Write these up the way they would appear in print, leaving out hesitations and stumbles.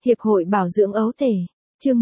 Hiệp hội Bảo dưỡng ấu tể. Chương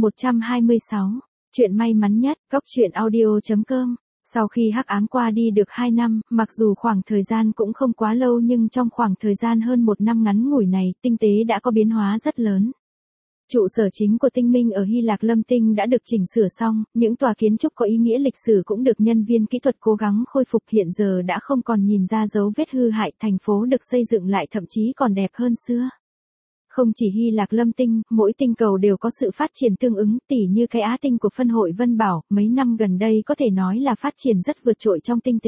126. Chuyện may mắn nhất, góc truyện audio.com. Sau khi hắc ám qua đi được 2 năm, mặc dù khoảng thời gian cũng không quá lâu nhưng trong khoảng thời gian hơn 1 năm ngắn ngủi này, tinh tế đã có biến hóa rất lớn. Trụ sở chính của tinh minh ở Hy Lạc Lâm Tinh đã được chỉnh sửa xong, những tòa kiến trúc có ý nghĩa lịch sử cũng được nhân viên kỹ thuật cố gắng khôi phục, hiện giờ đã không còn nhìn ra dấu vết hư hại, thành phố được xây dựng lại thậm chí còn đẹp hơn xưa. Không chỉ Hy Lạc Lâm Tinh, mỗi tinh cầu đều có sự phát triển tương ứng, tỉ như cái Á Tinh của phân hội Vân Bảo, mấy năm gần đây có thể nói là phát triển rất vượt trội trong tinh tế.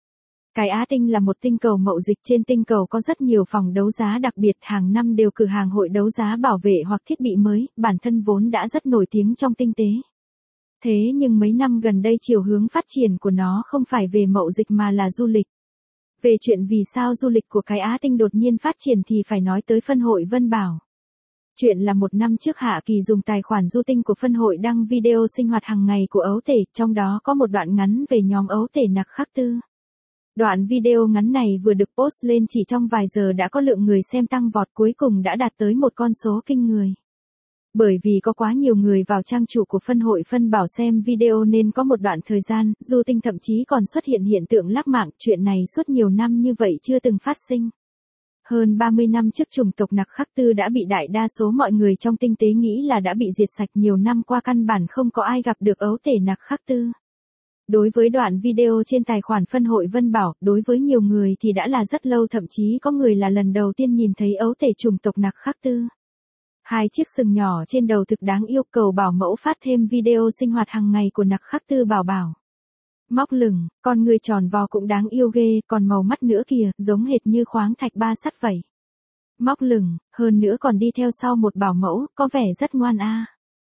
Cái Á Tinh là một tinh cầu mậu dịch, trên tinh cầu có rất nhiều phòng đấu giá đặc biệt, hàng năm đều cử hàng hội đấu giá bảo vệ hoặc thiết bị mới, bản thân vốn đã rất nổi tiếng trong tinh tế. Thế nhưng mấy năm gần đây chiều hướng phát triển của nó không phải về mậu dịch mà là du lịch. Về chuyện vì sao du lịch của cái Á Tinh đột nhiên phát triển thì phải nói tới phân hội Vân Bảo. Chuyện là 1 năm trước Hạ Kỳ dùng tài khoản du tinh của phân hội đăng video sinh hoạt hàng ngày của ấu tể, trong đó có một đoạn ngắn về nhóm ấu tể Nặc Khắc Tư. Đoạn video ngắn này vừa được post lên chỉ trong vài giờ đã có lượng người xem tăng vọt, cuối cùng đã đạt tới một con số kinh người. Bởi vì có quá nhiều người vào trang chủ của phân hội Vân Bảo xem video nên có một đoạn thời gian, du tinh thậm chí còn xuất hiện hiện tượng lác mạng, chuyện này suốt nhiều năm như vậy chưa từng phát sinh. Hơn 30 năm trước chủng tộc Nặc Khắc Tư đã bị đại đa số mọi người trong tinh tế nghĩ là đã bị diệt sạch, nhiều năm qua căn bản không có ai gặp được ấu tể Nặc Khắc Tư. Đối với đoạn video trên tài khoản phân hội Vân Bảo, đối với nhiều người thì đã là rất lâu, thậm chí có người là lần đầu tiên nhìn thấy ấu tể chủng tộc Nặc Khắc Tư. 2 chiếc sừng nhỏ trên đầu thực đáng yêu, cầu bảo mẫu phát thêm video sinh hoạt hàng ngày của Nặc Khắc Tư bảo bảo. Móc lửng, con người tròn vo cũng đáng yêu ghê, còn màu mắt nữa kìa, giống hệt như khoáng thạch 3 sắt vậy. Móc lửng, hơn nữa còn đi theo sau một bảo mẫu, có vẻ rất ngoan a.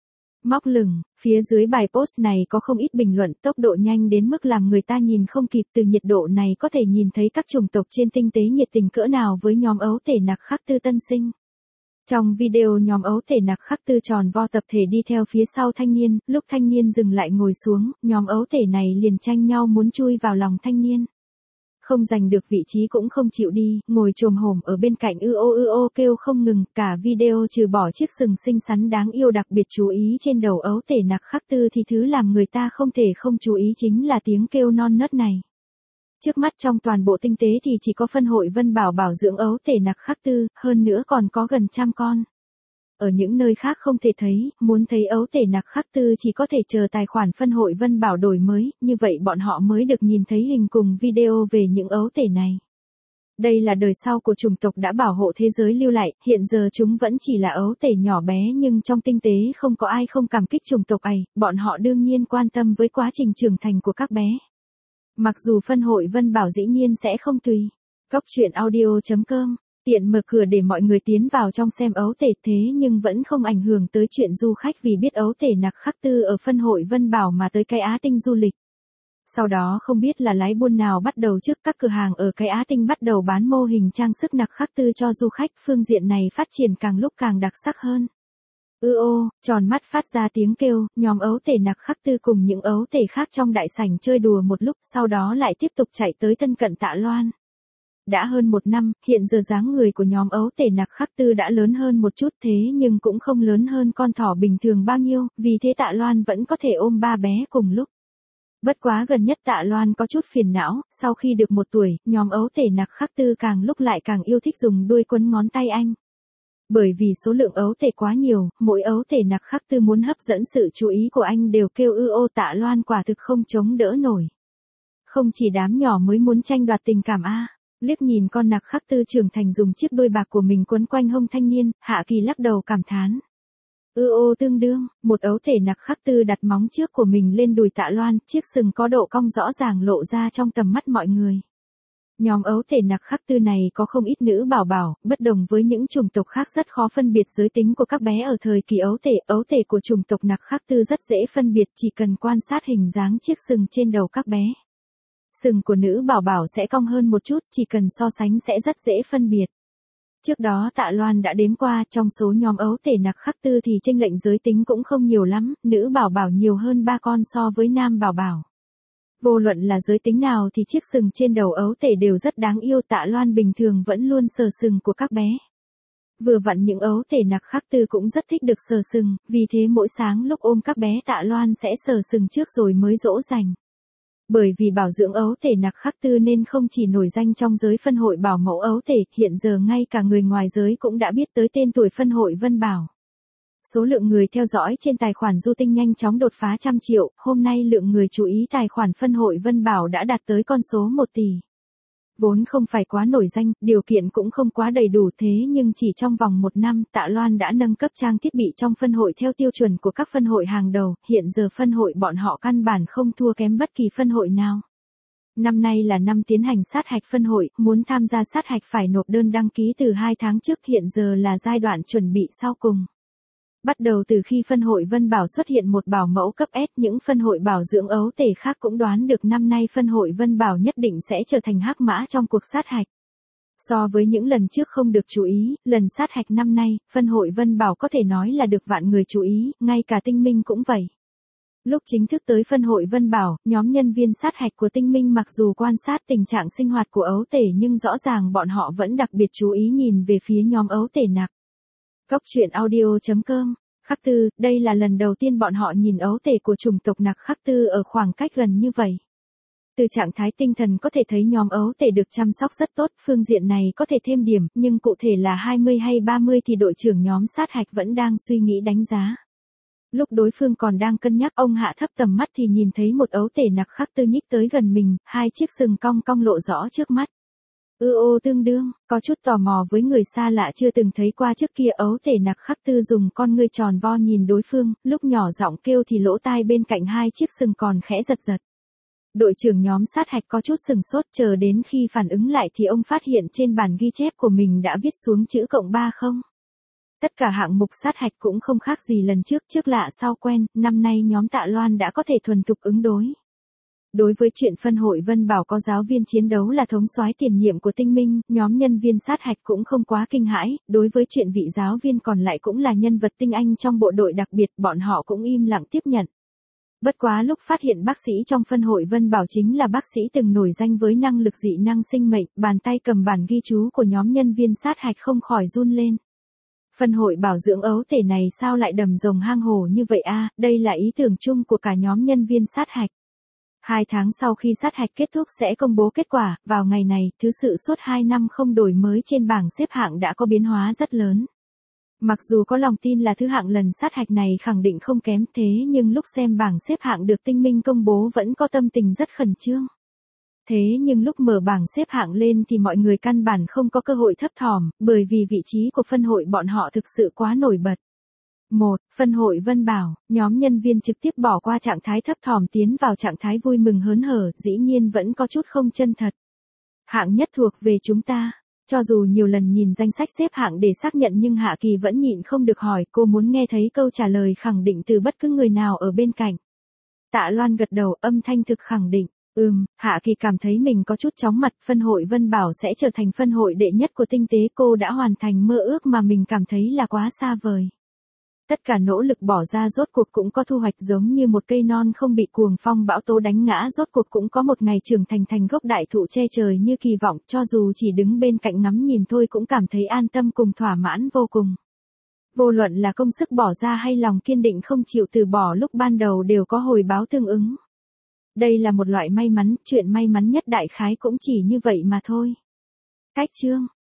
Móc lửng, phía dưới bài post này có không ít bình luận, tốc độ nhanh đến mức làm người ta nhìn không kịp, từ nhiệt độ này có thể nhìn thấy các chủng tộc trên tinh tế nhiệt tình cỡ nào với nhóm ấu tể Nặc Khắc Tư tân sinh. Trong video nhóm ấu tể Nặc Khắc Tư tròn vo tập thể đi theo phía sau thanh niên, lúc thanh niên dừng lại ngồi xuống, nhóm ấu tể này liền tranh nhau muốn chui vào lòng thanh niên. Không giành được vị trí cũng không chịu đi, ngồi chồm hổm ở bên cạnh ư ô kêu không ngừng, cả video trừ bỏ chiếc sừng xinh xắn đáng yêu đặc biệt chú ý trên đầu ấu tể Nặc Khắc Tư thì thứ làm người ta không thể không chú ý chính là tiếng kêu non nớt này. Trước mắt trong toàn bộ tinh tế thì chỉ có phân hội Vân Bảo bảo dưỡng ấu tể Nặc Khắc Tư, hơn nữa còn có gần 100 con. Ở những nơi khác không thể thấy, muốn thấy ấu tể Nặc Khắc Tư chỉ có thể chờ tài khoản phân hội Vân Bảo đổi mới, như vậy bọn họ mới được nhìn thấy hình cùng video về những ấu tể này. Đây là đời sau của chủng tộc đã bảo hộ thế giới lưu lại, hiện giờ chúng vẫn chỉ là ấu tể nhỏ bé nhưng trong tinh tế không có ai không cảm kích chủng tộc ấy, bọn họ đương nhiên quan tâm với quá trình trưởng thành của các bé. Mặc dù phân hội Vân Bảo dĩ nhiên sẽ không tùy. Góc truyện audio.com, tiện mở cửa để mọi người tiến vào trong xem ấu tể, thế nhưng vẫn không ảnh hưởng tới chuyện du khách vì biết ấu tể Nặc Khắc Tư ở phân hội Vân Bảo mà tới cái Á Tinh du lịch. Sau đó không biết là lái buôn nào bắt đầu trước, các cửa hàng ở cái Á Tinh bắt đầu bán mô hình trang sức Nặc Khắc Tư cho du khách, phương diện này phát triển càng lúc càng đặc sắc hơn. Tròn mắt phát ra tiếng kêu, nhóm ấu tể Nặc Khắc Tư cùng những ấu tể khác trong đại sảnh chơi đùa một lúc, sau đó lại tiếp tục chạy tới thân cận Tạ Loan. Đã hơn 1 năm, hiện giờ dáng người của nhóm ấu tể Nặc Khắc Tư đã lớn hơn một chút, thế nhưng cũng không lớn hơn con thỏ bình thường bao nhiêu, vì thế Tạ Loan vẫn có thể ôm 3 bé cùng lúc. Bất quá gần nhất Tạ Loan có chút phiền não, sau khi được 1 tuổi, nhóm ấu tể Nặc Khắc Tư càng lúc lại càng yêu thích dùng đuôi quấn ngón tay anh. Bởi vì số lượng ấu tể quá nhiều, mỗi ấu tể Nặc Khắc Tư muốn hấp dẫn sự chú ý của anh đều kêu Tạ Loan quả thực không chống đỡ nổi. Không chỉ đám nhỏ mới muốn tranh đoạt tình cảm a. Liếc nhìn con Nặc Khắc Tư trưởng thành dùng chiếc đuôi bạc của mình quấn quanh hông thanh niên, Hạ Kỳ lắc đầu cảm thán. Tương đương, một ấu tể Nặc Khắc Tư đặt móng trước của mình lên đùi Tạ Loan, chiếc sừng có độ cong rõ ràng lộ ra trong tầm mắt mọi người. Nhóm ấu tể Nặc Khắc Tư này có không ít nữ bảo bảo, bất đồng với những chủng tộc khác rất khó phân biệt giới tính của các bé ở thời kỳ ấu tể của chủng tộc Nặc Khắc Tư rất dễ phân biệt, chỉ cần quan sát hình dáng chiếc sừng trên đầu các bé. Sừng của nữ bảo bảo sẽ cong hơn một chút, chỉ cần so sánh sẽ rất dễ phân biệt. Trước đó Tạ Loan đã đếm qua, trong số nhóm ấu tể Nặc Khắc Tư thì chênh lệch giới tính cũng không nhiều lắm, nữ bảo bảo nhiều hơn 3 con so với nam bảo bảo. Vô luận là giới tính nào thì chiếc sừng trên đầu ấu tể đều rất đáng yêu, Tạ Loan bình thường vẫn luôn sờ sừng của các bé. Vừa vặn những ấu tể nặc Khắc Tư cũng rất thích được sờ sừng, vì thế mỗi sáng lúc ôm các bé Tạ Loan sẽ sờ sừng trước rồi mới dỗ dành. Bởi vì bảo dưỡng ấu tể nặc Khắc Tư nên không chỉ nổi danh trong giới phân hội bảo mẫu ấu tể, hiện giờ ngay cả người ngoài giới cũng đã biết tới tên tuổi phân hội Vân Bảo. Số lượng người theo dõi trên tài khoản Du Tinh nhanh chóng đột phá 100 triệu, hôm nay lượng người chú ý tài khoản phân hội Vân Bảo đã đạt tới con số 1 tỷ. Vốn không phải quá nổi danh, điều kiện cũng không quá đầy đủ thế nhưng chỉ trong vòng 1 năm Tạ Loan đã nâng cấp trang thiết bị trong phân hội theo tiêu chuẩn của các phân hội hàng đầu, hiện giờ phân hội bọn họ căn bản không thua kém bất kỳ phân hội nào. Năm nay là năm tiến hành sát hạch phân hội, muốn tham gia sát hạch phải nộp đơn đăng ký từ 2 tháng trước, hiện giờ là giai đoạn chuẩn bị sau cùng. Bắt đầu từ khi phân hội Vân Bảo xuất hiện một bảo mẫu cấp S, những phân hội bảo dưỡng ấu tể khác cũng đoán được năm nay phân hội Vân Bảo nhất định sẽ trở thành hắc mã trong cuộc sát hạch. So với những lần trước không được chú ý, lần sát hạch năm nay, phân hội Vân Bảo có thể nói là được vạn người chú ý, ngay cả Tinh Minh cũng vậy. Lúc chính thức tới phân hội Vân Bảo, nhóm nhân viên sát hạch của Tinh Minh mặc dù quan sát tình trạng sinh hoạt của ấu tể nhưng rõ ràng bọn họ vẫn đặc biệt chú ý nhìn về phía nhóm ấu tể nặc. Góc truyện audio.com. Khắc Tư, đây là lần đầu tiên bọn họ nhìn ấu tể của chủng tộc nặc Khắc Tư ở khoảng cách gần như vậy. Từ trạng thái tinh thần có thể thấy nhóm ấu tể được chăm sóc rất tốt, phương diện này có thể thêm điểm, nhưng cụ thể là 20 hay 30 thì đội trưởng nhóm sát hạch vẫn đang suy nghĩ đánh giá. Lúc đối phương còn đang cân nhắc, ông hạ thấp tầm mắt thì nhìn thấy một ấu tể nặc Khắc Tư nhích tới gần mình, 2 chiếc sừng cong cong lộ rõ trước mắt. Tương đương, có chút tò mò với người xa lạ chưa từng thấy qua trước kia, ấu tể nặc Khắc Tư dùng con ngươi tròn vo nhìn đối phương, lúc nhỏ giọng kêu thì lỗ tai bên cạnh 2 chiếc sừng còn khẽ giật giật. Đội trưởng nhóm sát hạch có chút sừng sốt, chờ đến khi phản ứng lại thì ông phát hiện trên bản ghi chép của mình đã viết xuống chữ +30. Tất cả hạng mục sát hạch cũng không khác gì lần trước, trước lạ sau quen, năm nay nhóm Tạ Loan đã có thể thuần thục ứng đối. Đối với chuyện phân hội Vân Bảo có giáo viên chiến đấu là thống soái tiền nhiệm của Tinh Minh, nhóm nhân viên sát hạch cũng không quá kinh hãi, đối với chuyện vị giáo viên còn lại cũng là nhân vật tinh anh trong bộ đội đặc biệt, bọn họ cũng im lặng tiếp nhận. Bất quá lúc phát hiện bác sĩ trong phân hội Vân Bảo chính là bác sĩ từng nổi danh với năng lực dị năng sinh mệnh, bàn tay cầm bản ghi chú của nhóm nhân viên sát hạch không khỏi run lên. Phân hội bảo dưỡng ấu tể này sao lại đầm rồng hang hổ như vậy a? Đây là ý tưởng chung của cả nhóm nhân viên sát hạch. 2 tháng sau khi sát hạch kết thúc sẽ công bố kết quả, vào ngày này, thứ sự suốt 2 năm không đổi mới trên bảng xếp hạng đã có biến hóa rất lớn. Mặc dù có lòng tin là thứ hạng lần sát hạch này khẳng định không kém thế nhưng lúc xem bảng xếp hạng được Tinh Minh công bố vẫn có tâm tình rất khẩn trương. Thế nhưng lúc mở bảng xếp hạng lên thì mọi người căn bản không có cơ hội thấp thỏm, bởi vì vị trí của phân hội bọn họ thực sự quá nổi bật. 1. Phân hội Vân Bảo, nhóm nhân viên trực tiếp bỏ qua trạng thái thấp thỏm tiến vào trạng thái vui mừng hớn hở, dĩ nhiên vẫn có chút không chân thật. Hạng nhất thuộc về chúng ta. Cho dù nhiều lần nhìn danh sách xếp hạng để xác nhận nhưng Hạ Kỳ vẫn nhịn không được hỏi, cô muốn nghe thấy câu trả lời khẳng định từ bất cứ người nào ở bên cạnh. Tạ Loan gật đầu, âm thanh thực khẳng định. Hạ Kỳ cảm thấy mình có chút chóng mặt, phân hội Vân Bảo sẽ trở thành phân hội đệ nhất của tinh tế, cô đã hoàn thành mơ ước mà mình cảm thấy là quá xa vời. Tất cả nỗ lực bỏ ra rốt cuộc cũng có thu hoạch, giống như một cây non không bị cuồng phong bão tố đánh ngã rốt cuộc cũng có một ngày trưởng thành thành gốc đại thụ che trời như kỳ vọng, cho dù chỉ đứng bên cạnh ngắm nhìn thôi cũng cảm thấy an tâm cùng thỏa mãn vô cùng. Vô luận là công sức bỏ ra hay lòng kiên định không chịu từ bỏ lúc ban đầu đều có hồi báo tương ứng. Đây là một loại may mắn, chuyện may mắn nhất đại khái cũng chỉ như vậy mà thôi. Cách chương